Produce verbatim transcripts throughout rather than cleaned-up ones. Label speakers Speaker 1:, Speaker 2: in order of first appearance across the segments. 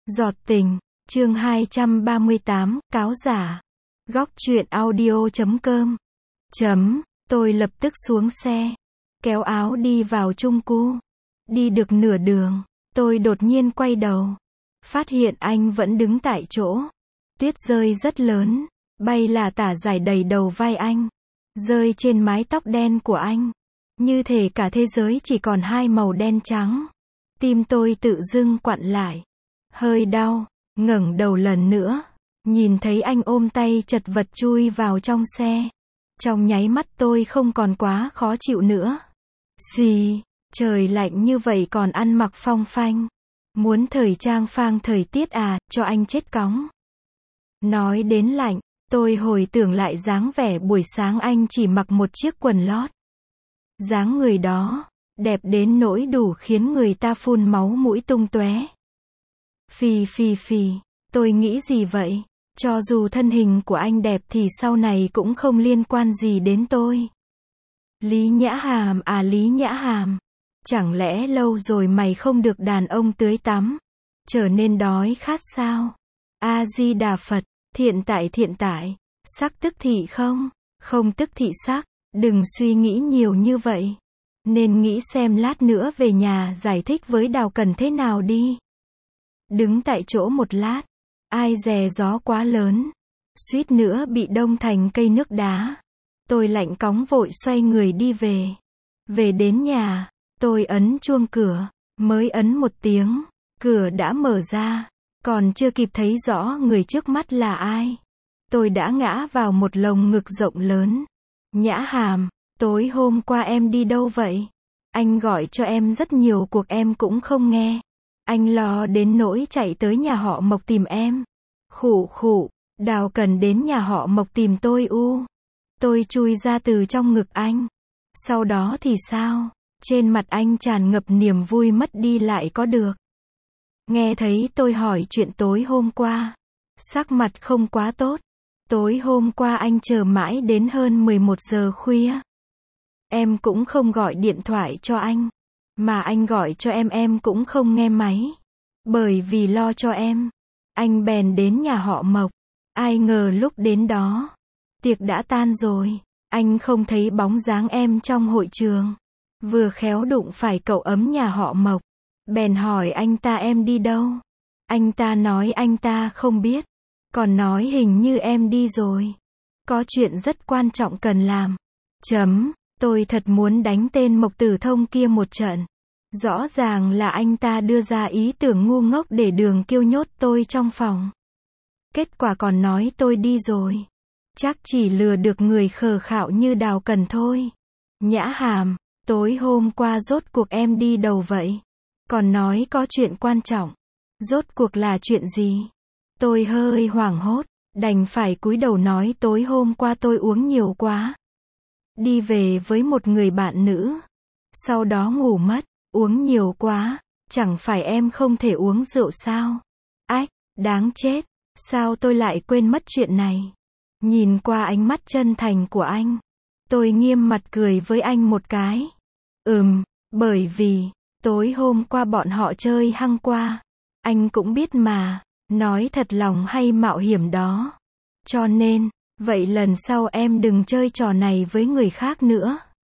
Speaker 1: Giọt tình, chương hai trăm ba mươi tám, cáo giả. Góc truyện audio chấm com. Chấm, tôi lập tức xuống xe, kéo áo đi vào chung cư. Đi được nửa đường, tôi đột nhiên quay đầu, phát hiện anh vẫn đứng tại chỗ. Tuyết rơi rất lớn, bay là tả rải đầy đầu vai anh, rơi trên mái tóc đen của anh. Như thể cả thế giới chỉ còn hai màu đen trắng. Tim tôi tự dưng quặn lại, hơi đau, ngẩng đầu lần nữa, nhìn thấy anh ôm tay chật vật chui vào trong xe. Trong nháy mắt tôi không còn quá khó chịu nữa. Gì, trời lạnh như vậy còn ăn mặc phong phanh. Muốn thời trang phang thời tiết à, cho anh chết cóng. Nói đến lạnh, tôi hồi tưởng lại dáng vẻ buổi sáng anh chỉ mặc một chiếc quần lót. Dáng người đó, đẹp đến nỗi đủ khiến người ta phun máu mũi tung tóe. Phì phì phì, tôi nghĩ gì vậy? Cho dù thân hình của anh đẹp thì sau này cũng không liên quan gì đến tôi. Lý Nhã Hàm à Lý Nhã Hàm, chẳng lẽ lâu rồi mày không được đàn ông tưới tắm, trở nên đói khát sao? A-di-đà Phật, thiện tại thiện tại, sắc tức thị không, không tức thị sắc, đừng suy nghĩ nhiều như vậy. Nên nghĩ xem lát nữa về nhà giải thích với Đào Cần thế nào đi. Đứng tại chỗ một lát, ai dè gió quá lớn, suýt nữa bị đông thành cây nước đá. Tôi lạnh cóng vội xoay người đi về. Về đến nhà, tôi ấn chuông cửa, mới ấn một tiếng, cửa đã mở ra, còn chưa kịp thấy rõ người trước mắt là ai. Tôi đã ngã vào một lồng ngực rộng lớn. Nhã Hàm, tối hôm qua em đi đâu vậy? Anh gọi cho em rất nhiều cuộc em cũng không nghe. Anh lo đến nỗi chạy tới nhà họ Mộc tìm em. Khụ khụ, Đào Cần đến nhà họ Mộc tìm tôi u. Tôi chui ra từ trong ngực anh. Sau đó thì sao? Trên mặt anh tràn ngập niềm vui mất đi lại có được. Nghe thấy tôi hỏi chuyện tối hôm qua, sắc mặt không quá tốt. Tối hôm qua anh chờ mãi đến hơn mười một giờ khuya. Em cũng không gọi điện thoại cho anh. Mà anh gọi cho em em cũng không nghe máy. Bởi vì lo cho em, anh bèn đến nhà họ Mộc. Ai ngờ lúc đến đó, tiệc đã tan rồi. Anh không thấy bóng dáng em trong hội trường. Vừa khéo đụng phải cậu ấm nhà họ Mộc. Bèn hỏi anh ta em đi đâu. Anh ta nói anh ta không biết. Còn nói hình như em đi rồi. Có chuyện rất quan trọng cần làm. Chấm, tôi thật muốn đánh tên Mộc Tử Thông kia một trận. Rõ ràng là anh ta đưa ra ý tưởng ngu ngốc để Đường Kiêu nhốt tôi trong phòng. Kết quả còn nói tôi đi rồi. Chắc chỉ lừa được người khờ khạo như Đào Cần thôi. Nhã Hàm, tối hôm qua rốt cuộc em đi đâu vậy? Còn nói có chuyện quan trọng. Rốt cuộc là chuyện gì? Tôi hơi hoảng hốt, đành phải cúi đầu nói tối hôm qua tôi uống nhiều quá. Đi về với một người bạn nữ. Sau đó ngủ mất, uống nhiều quá, chẳng phải em không thể uống rượu sao? Ách, đáng chết, sao tôi lại quên mất chuyện này? Nhìn qua ánh mắt chân thành của anh, tôi nghiêm mặt cười với anh một cái. Ừm, bởi vì, tối hôm qua bọn họ chơi hăng qua. Anh cũng biết mà, nói thật lòng hay mạo hiểm đó. Cho nên, vậy lần sau em đừng chơi trò này với người khác nữa.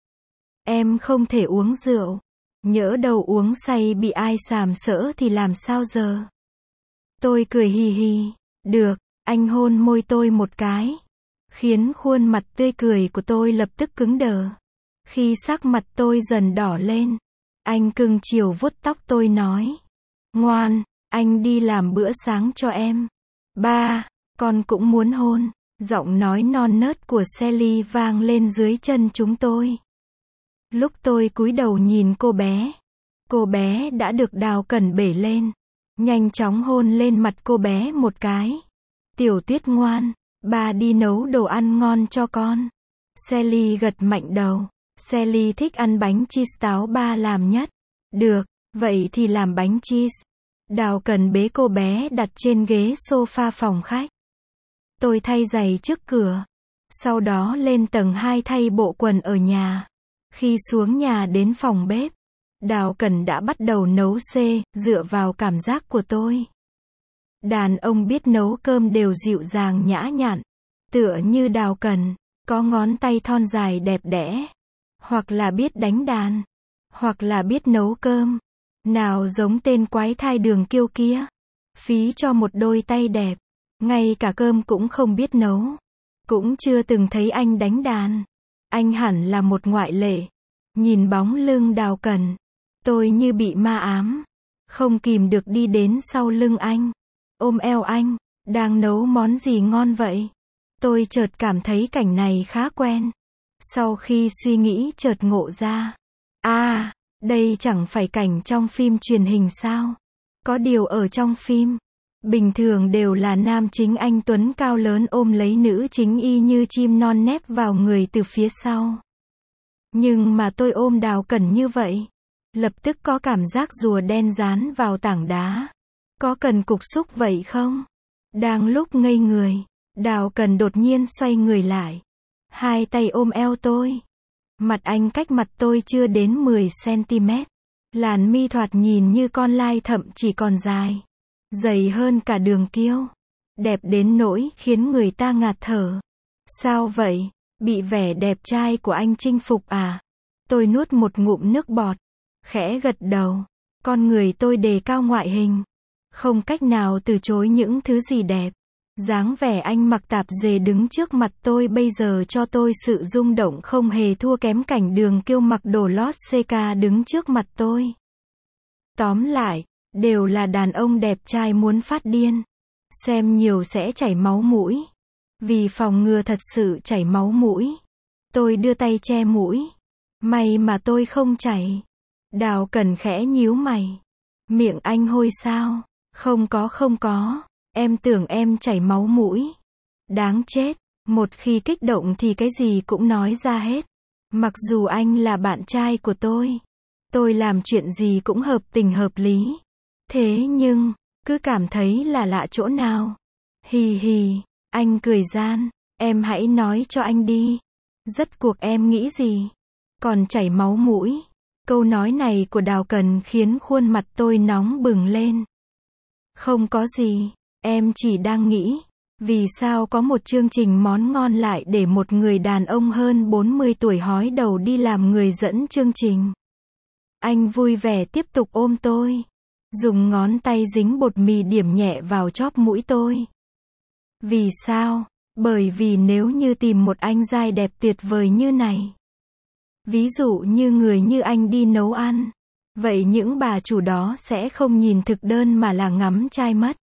Speaker 1: Em không thể uống rượu. Nhỡ đầu uống say bị ai sàm sỡ thì làm sao giờ? Tôi cười hì hì. Được, anh hôn môi tôi một cái. Khiến khuôn mặt tươi cười của tôi lập tức cứng đờ. Khi sắc mặt tôi dần đỏ lên, anh cưng chiều vuốt tóc tôi nói. Ngoan, anh đi làm bữa sáng cho em. Ba, con cũng muốn hôn. Giọng nói non nớt của Sally vang lên dưới chân chúng tôi. Lúc tôi cúi đầu nhìn cô bé, cô bé đã được Đào Cần bể lên. Nhanh chóng hôn lên mặt cô bé một cái. Tiểu Tuyết ngoan, ba đi nấu đồ ăn ngon cho con. Sally gật mạnh đầu. Sally thích ăn bánh cheese táo ba làm nhất. Được, vậy thì làm bánh cheese. Đào Cần bế cô bé đặt trên ghế sofa phòng khách. Tôi thay giày trước cửa. Sau đó lên tầng hai thay bộ quần ở nhà. Khi xuống nhà đến phòng bếp, Đào Cần đã bắt đầu nấu xê, dựa vào cảm giác của tôi. Đàn ông biết nấu cơm đều dịu dàng nhã nhặn, tựa như Đào Cần, có ngón tay thon dài đẹp đẽ, hoặc là biết đánh đàn, hoặc là biết nấu cơm. Nào giống tên quái thai Đường Kiêu kia, phí cho một đôi tay đẹp, ngay cả cơm cũng không biết nấu. Cũng chưa từng thấy anh đánh đàn. Anh hẳn là một ngoại lệ. Nhìn bóng lưng Đào Cần, tôi như bị ma ám, không kìm được đi đến sau lưng anh, ôm eo anh. Đang nấu món gì ngon vậy? Tôi chợt cảm thấy cảnh này khá quen. Sau khi suy nghĩ chợt ngộ ra, à, đây chẳng phải cảnh trong phim truyền hình sao? Có điều ở trong phim, bình thường đều là nam chính anh tuấn cao lớn ôm lấy nữ chính y như chim non nép vào người từ phía sau. Nhưng mà tôi ôm Đào Cần như vậy, lập tức có cảm giác rùa đen dán vào tảng đá. Có cần cục xúc vậy không? Đang lúc ngây người, Đào Cần đột nhiên xoay người lại, hai tay ôm eo tôi. Mặt anh cách mặt tôi chưa đến mười xăng ti mét. Làn mi thoạt nhìn như con lai, thậm chỉ còn dài, dày hơn cả Đường Kiêu. Đẹp đến nỗi khiến người ta ngạt thở. Sao vậy? Bị vẻ đẹp trai của anh chinh phục à? Tôi nuốt một ngụm nước bọt, khẽ gật đầu. Con người tôi đề cao ngoại hình, không cách nào từ chối những thứ gì đẹp. Dáng vẻ anh mặc tạp dề đứng trước mặt tôi bây giờ cho tôi sự rung động không hề thua kém cảnh Đường Kiêu mặc đồ lót xê ca đứng trước mặt tôi. Tóm lại, đều là đàn ông đẹp trai muốn phát điên. Xem nhiều sẽ chảy máu mũi. Vì phòng ngừa thật sự chảy máu mũi, tôi đưa tay che mũi. May mà tôi không chảy. Đào Cần khẽ nhíu mày. Miệng anh hôi sao? Không có không có. Em tưởng em chảy máu mũi. Đáng chết. Một khi kích động thì cái gì cũng nói ra hết. Mặc dù anh là bạn trai của tôi, tôi làm chuyện gì cũng hợp tình hợp lý. Thế nhưng, cứ cảm thấy là lạ chỗ nào. Hì hì, anh cười gian. Em hãy nói cho anh đi. Rốt cuộc em nghĩ gì? Còn chảy máu mũi. Câu nói này của Đào Cần khiến khuôn mặt tôi nóng bừng lên. Không có gì, em chỉ đang nghĩ, vì sao có một chương trình món ngon lại để một người đàn ông hơn bốn mươi tuổi hói đầu đi làm người dẫn chương trình. Anh vui vẻ tiếp tục ôm tôi, dùng ngón tay dính bột mì điểm nhẹ vào chóp mũi tôi. Vì sao? Bởi vì nếu như tìm một anh giai đẹp tuyệt vời như này, ví dụ như người như anh đi nấu ăn, vậy những bà chủ đó sẽ không nhìn thực đơn mà là ngắm trai mất.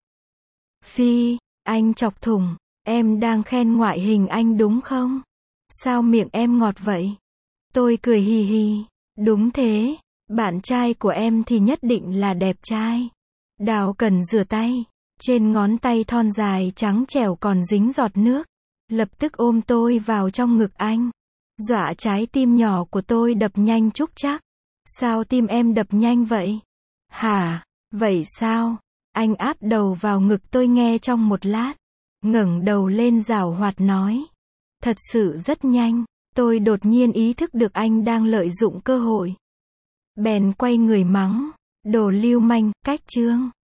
Speaker 1: Phi, anh chọc thủng, em đang khen ngoại hình anh đúng không? Sao miệng em ngọt vậy? Tôi cười hì hì, đúng thế, bạn trai của em thì nhất định là đẹp trai. Đào Cần rửa tay, trên ngón tay thon dài trắng trẻo còn dính giọt nước, lập tức ôm tôi vào trong ngực anh. Dọa trái tim nhỏ của tôi đập nhanh chúc chắc. Sao tim em đập nhanh vậy? Hả? Vậy sao? Anh áp đầu vào ngực tôi nghe trong một lát, ngẩng đầu lên giảo hoạt nói. Thật sự rất nhanh. Tôi đột nhiên ý thức được anh đang lợi dụng cơ hội. Bèn quay người mắng. Đồ lưu manh, cách chương.